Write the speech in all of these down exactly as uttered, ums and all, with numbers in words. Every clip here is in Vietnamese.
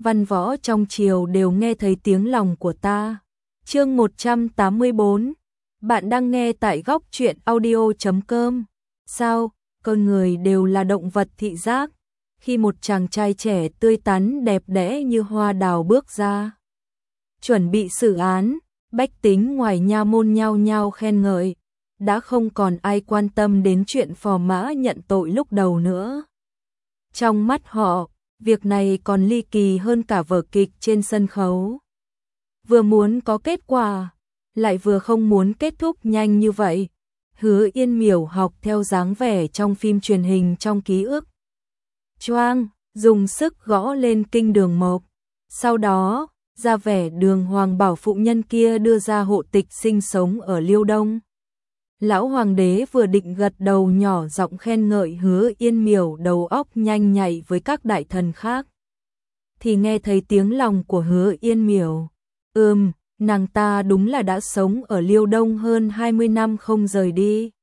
văn võ trong triều đều nghe thấy tiếng lòng của ta. Chương một trăm tám mươi bốn. Bạn đang nghe tại góc truyện audio chấm com. Sao, con người đều là động vật thị giác. Khi một chàng trai trẻ tươi tắn đẹp đẽ như hoa đào bước ra, chuẩn bị xử án, bách tính ngoài nha môn nhao nhao khen ngợi, đã không còn ai quan tâm đến chuyện Phò Mã nhận tội lúc đầu nữa. Trong mắt họ, việc này còn ly kỳ hơn cả vở kịch trên sân khấu. Vừa muốn có kết quả, lại vừa không muốn kết thúc nhanh như vậy. Hứa Yên Miểu học theo dáng vẻ trong phim truyền hình trong ký ức. Choang, dùng sức gõ lên kinh đường mộc. Sau đó, ra vẻ đường hoàng bảo phụ nhân kia đưa ra hộ tịch sinh sống ở Liêu Đông. Lão hoàng đế vừa định gật đầu nhỏ giọng khen ngợi Hứa Yên Miểu đầu óc nhanh nhạy với các đại thần khác, thì nghe thấy tiếng lòng của Hứa Yên Miểu. Ừm, nàng ta đúng là đã sống ở Liêu Đông hơn hai mươi năm không rời đi.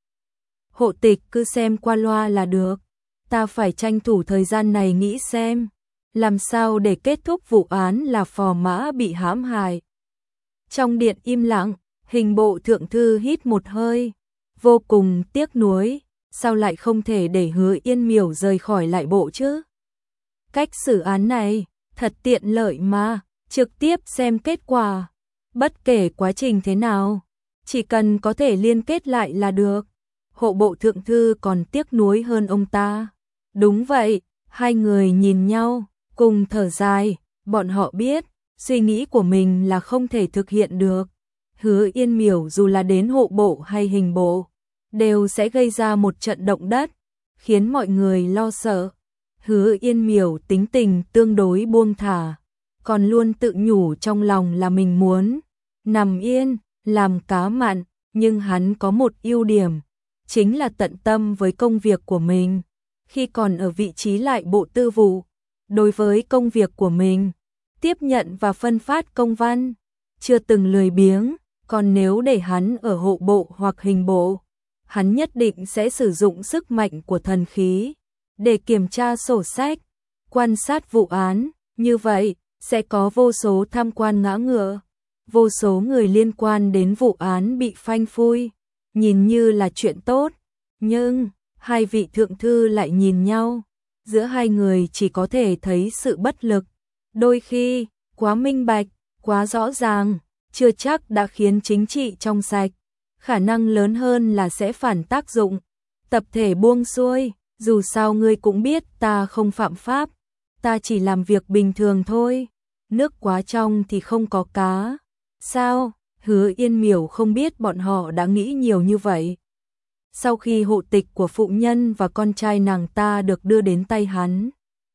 Hộ tịch cứ xem qua loa là được. Ta phải tranh thủ thời gian này nghĩ xem, làm sao để kết thúc vụ án là Phò Mã bị hãm hại. Trong điện im lặng, Hình bộ thượng thư hít một hơi, vô cùng tiếc nuối, sao lại không thể để Hứa Yên Miểu rời khỏi lại bộ chứ? Cách xử án này, thật tiện lợi mà, trực tiếp xem kết quả, bất kể quá trình thế nào, chỉ cần có thể liên kết lại là được. Hộ bộ thượng thư còn tiếc nuối hơn ông ta. Đúng vậy, hai người nhìn nhau, cùng thở dài, bọn họ biết, suy nghĩ của mình là không thể thực hiện được. Hứa Yên Miểu dù là đến hộ bộ hay hình bộ, đều sẽ gây ra một trận động đất, khiến mọi người lo sợ. Hứa Yên Miểu tính tình tương đối buông thả, còn luôn tự nhủ trong lòng là mình muốn nằm yên, làm cá mặn, nhưng hắn có một ưu điểm, chính là tận tâm với công việc của mình. Khi còn ở vị trí lại bộ tư vụ, đối với công việc của mình, tiếp nhận và phân phát công văn, chưa từng lười biếng, còn nếu để hắn ở hộ bộ hoặc hình bộ, hắn nhất định sẽ sử dụng sức mạnh của thần khí để kiểm tra sổ sách, quan sát vụ án, như vậy sẽ có vô số tham quan ngã ngựa, vô số người liên quan đến vụ án bị phanh phui, nhìn như là chuyện tốt, nhưng hai vị thượng thư lại nhìn nhau, giữa hai người chỉ có thể thấy sự bất lực, đôi khi quá minh bạch, quá rõ ràng, chưa chắc đã khiến chính trị trong sạch, khả năng lớn hơn là sẽ phản tác dụng. Tập thể buông xuôi, dù sao ngươi cũng biết ta không phạm pháp, ta chỉ làm việc bình thường thôi, nước quá trong thì không có cá. Sao? Hứa Yên Miểu không biết bọn họ đã nghĩ nhiều như vậy. Sau khi hộ tịch của phụ nhân và con trai nàng ta được đưa đến tay hắn,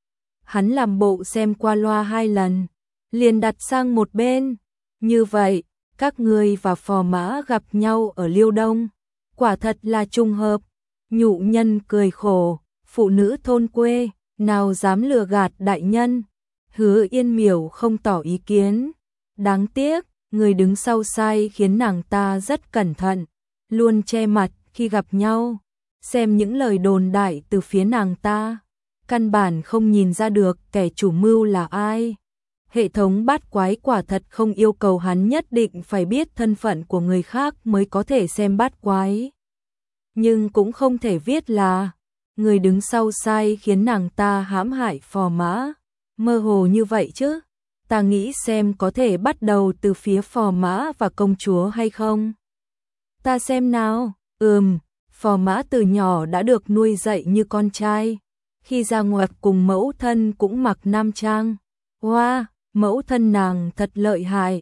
hắn làm bộ xem qua loa hai lần, liền đặt sang một bên. Như vậy, các ngươi và Phò Mã gặp nhau ở Liêu Đông, quả thật là trùng hợp. Nhụ nhân cười khổ, phụ nữ thôn quê, nào dám lừa gạt đại nhân. Hứa Yên Miểu không tỏ ý kiến. Đáng tiếc, người đứng sau sai khiến nàng ta rất cẩn thận, luôn che mặt khi gặp nhau, xem những lời đồn đại từ phía nàng ta, căn bản không nhìn ra được kẻ chủ mưu là ai. Hệ thống bát quái quả thật không yêu cầu hắn nhất định phải biết thân phận của người khác mới có thể xem bát quái. Nhưng cũng không thể viết là người đứng sau sai khiến nàng ta hãm hại Phò Mã, mơ hồ như vậy chứ. Ta nghĩ xem có thể bắt đầu từ phía Phò Mã và công chúa hay không. Ta xem nào. Ừm, Phò Mã từ nhỏ đã được nuôi dạy như con trai, khi ra ngoặt cùng mẫu thân cũng mặc nam trang. Wow, mẫu thân nàng thật lợi hại.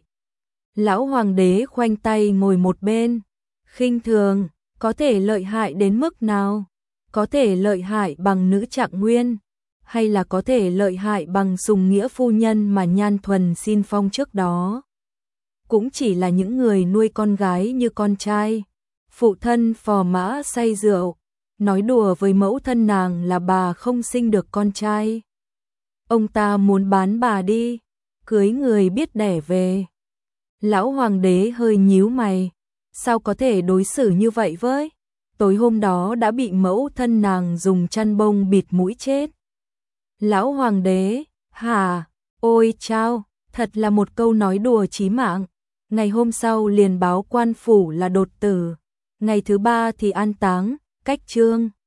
Lão hoàng đế khoanh tay ngồi một bên, khinh thường, có thể lợi hại đến mức nào? Có thể lợi hại bằng nữ Trạng Nguyên, hay là có thể lợi hại bằng Sùng Nghĩa phu nhân mà Nhan Thuần xin phong trước đó? Cũng chỉ là những người nuôi con gái như con trai. Phụ thân Phò Mã say rượu, nói đùa với mẫu thân nàng là bà không sinh được con trai. Ông ta muốn bán bà đi, cưới người biết đẻ về. Lão hoàng đế hơi nhíu mày, sao có thể đối xử như vậy với? Tối hôm đó đã bị mẫu thân nàng dùng chăn bông bịt mũi chết. Lão hoàng đế, hả? Ôi chao, thật là một câu nói đùa chí mạng. Ngày hôm sau liền báo quan phủ là đột tử, ngày thứ ba thì an táng, cách trương.